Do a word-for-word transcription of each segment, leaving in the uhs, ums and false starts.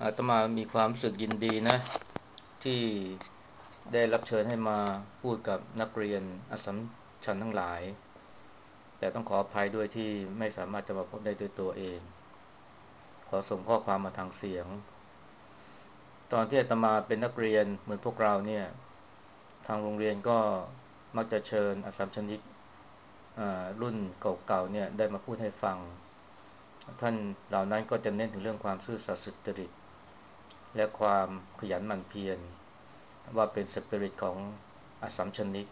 อาตมามีความรู้สึกยินดีนะที่ได้รับเชิญให้มาพูดกับนักเรียนอัสสัมชัญทั้งหลายแต่ต้องขออภัยด้วยที่ไม่สามารถจะมาพบได้ด้วยตัวเองขอส่งข้อความมาทางเสียงตอนที่อาตมาเป็นนักเรียนเหมือนพวกเราเนี่ยทางโรงเรียนก็มักจะเชิญอัสสัมชัญนิกอ่ารุ่นเก่าๆเนี่ยได้มาพูดให้ฟังท่านเหล่านั้นก็จะเน้นถึงเรื่องความซื่อสัตย์สุจริตและความขยันหมั่นเพียรว่าเป็นสปิริตของอัสสัมชัญนิก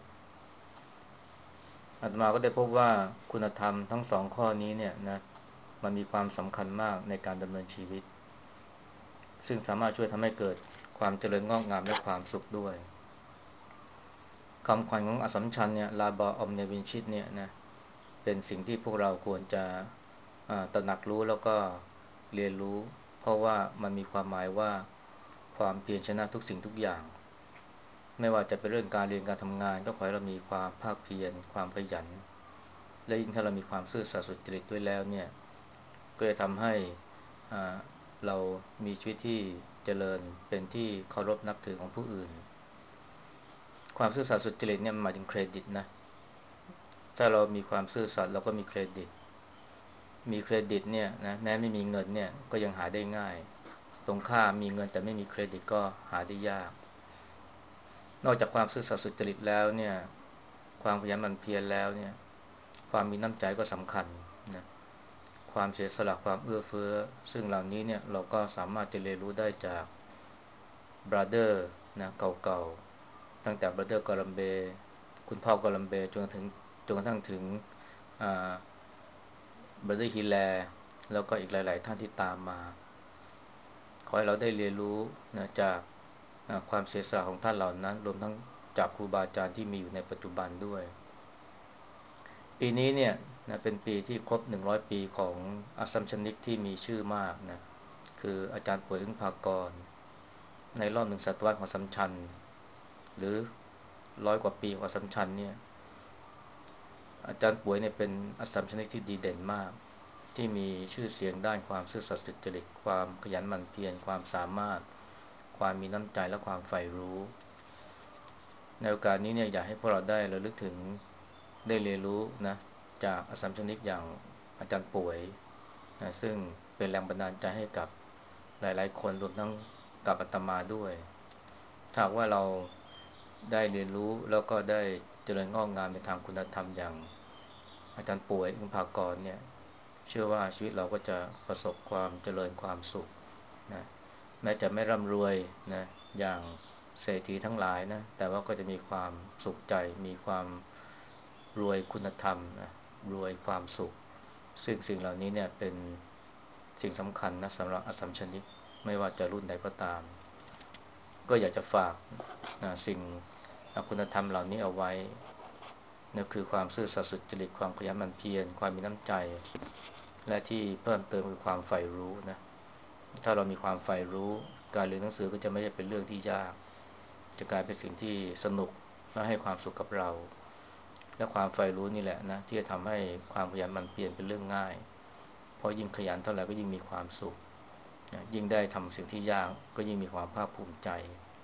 อาตมาก็ได้พบว่าคุณธรรมทั้งสองข้อนี้เนี่ยนะมันมีความสำคัญมากในการดำเนินชีวิตซึ่งสามารถช่วยทำให้เกิดความเจริญงอกงามและความสุขด้วยคำขวัญของอัสสัมชัญเนี่ยลาบาออมเนวินชิตเนี่ยนะเป็นสิ่งที่พวกเราควรจะตระหนักรู้แล้วก็เรียนรู้เพราะว่ามันมีความหมายว่าความเพียรชนะทุกสิ่งทุกอย่างไม่ว่าจะเป็นเรื่องการเรียนการทำงานก็ขอให้เรามีความภาคเพียรความขยันและยิ่งถ้าเรามีความซื่อสัตย์สุจริตด้วยแล้วเนี่ยก็จะทำให้เรามีชีวิตที่เจริญเป็นที่เคารพนับถือของผู้อื่นความซื่อสัตย์สุจริตเนี่ยมันหมายถึงเครดิตนะถ้าเรามีความซื่อสัตย์เราก็มีเครดิตมีเครดิตเนี่ยนะแม้ไม่มีเงินเนี่ยก็ยังหาได้ง่ายตรงข้ามมีเงินแต่ไม่มีเครดิตก็หาได้ยากนอกจากความซื่อสัตย์สุจริตแล้วเนี่ยความขยันหมั่นเพียรแล้วเนี่ยความมีน้ำใจก็สำคัญนะความเสียสละความเอื้อเฟื้อซึ่งเหล่านี้เนี่ยเราก็สามารถจะเรียนรู้ได้จากบราเดอร์นะเก่าๆตั้งแต่บราเดอร์กอลัมเบคุณพ่อกอลัมเบจนถึงจนกระทั่งถึงอ่าบราเดอร์ฮิแลแล้วก็อีกหลายๆท่านที่ตามมาขอให้เราได้เรียนรู้นะจากความเสียสละของท่านเหล่านั้นรวมทั้งจากครูบาอาจารย์ที่มีอยู่ในปัจจุบันด้วยปีนี้เนี่ยนะเป็นปีที่ครบหนึ่งร้อยปีของอัสสัมชัญนิกที่มีชื่อมากนะคืออาจารย์ป่วยอึ้งภากรในรอบหนึ่งศตวรรษของอัสสัมชัญหรือร้อยกว่าปีของอัสสัมชัญเนี่ยอาจารย์ป่วยเนี่ยเป็นอัสสัมชัญนิกที่ดีเด่นมากที่มีชื่อเสียงด้านความซื่อสัตย์สุจริตความขยันหมั่นเพียรความสามารถความมีน้ำใจและความใฝ่รู้ในโอกาสนี้เนี่ยอยากให้พวกเราได้ระลึกถึงได้เรียนรู้นะจากอัสสัมชัญนิกอย่างอาจารย์ป่วยนะซึ่งเป็นแรงบันดาลใจให้กับหลายๆคนรวมทั้งกับอาตมาด้วยถ้าว่าเราได้เรียนรู้แล้วก็ได้เจริญงอกงามในทางคุณธรรมอย่างอาจารย์ป่วยอึ้งภากรเนี่ยเชื่อว่าชีวิตเราก็จะประสบความเจริญความสุขนะแม้จะไม่ร่ำรวยนะอย่างเศรษฐีทั้งหลายนะแต่ว่าก็จะมีความสุขใจมีความรวยคุณธรรมนะรวยความสุขซึ่งสิ่งเหล่านี้เนี่ยเป็นสิ่งสำคัญนะสำหรับอัสสัมชัญญิกไม่ว่าจะรุ่นใดก็ตามก็อยากจะฝากนะสิ่งคุณธรรมเหล่านี้เอาไว้นั่นคือความซื่อสัตย์สุจริตความขยันหมั่นเพียรความมีน้ำใจและที่เพิ่มเติมคือความใฝ่รู้นะถ้าเรามีความใฝ่รู้การเรียนหนังสือก็จะไม่ใช่เป็นเรื่องที่ยากจะกลายเป็นสิ่งที่สนุกและให้ความสุขกับเราและความใฝ่รู้นี่แหละนะที่จะทำให้ความขยันหมั่นเพียรเป็นเรื่องง่ายเพราะยิ่งขยันเท่าไหร่ก็ยิ่งมีความสุขยิ่งได้ทำสิ่งที่ยากก็ยิ่งมีความภาคภูมิใจ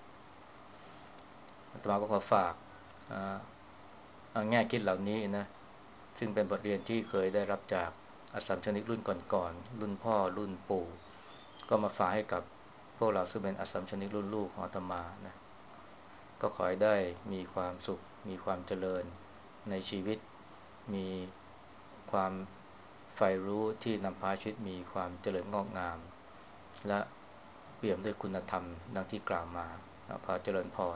อาตมาก็ขอฝากแง่คิดเหล่านี้นะซึ่งเป็นบทเรียนที่เคยได้รับจากอัสสัมชัญญิกรุ่นก่อนๆรุ่นพ่อรุ่นปู่ก็มาฝากให้กับพวกเราซึ่งเป็นอัสสัมชัญญิกรุ่นลูกของอาตมานะก็ขอให้ได้มีความสุขมีความเจริญในชีวิตมีความใฝ่รู้ที่นำพาชีวิตมีความเจริญงอกงามและเปี่ยมด้วยคุณธรรมดังที่กล่าวมาแล้วขอเจริญพร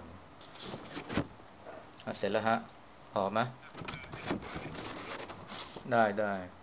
เสร็จแล้วฮะพอไหมได้ได้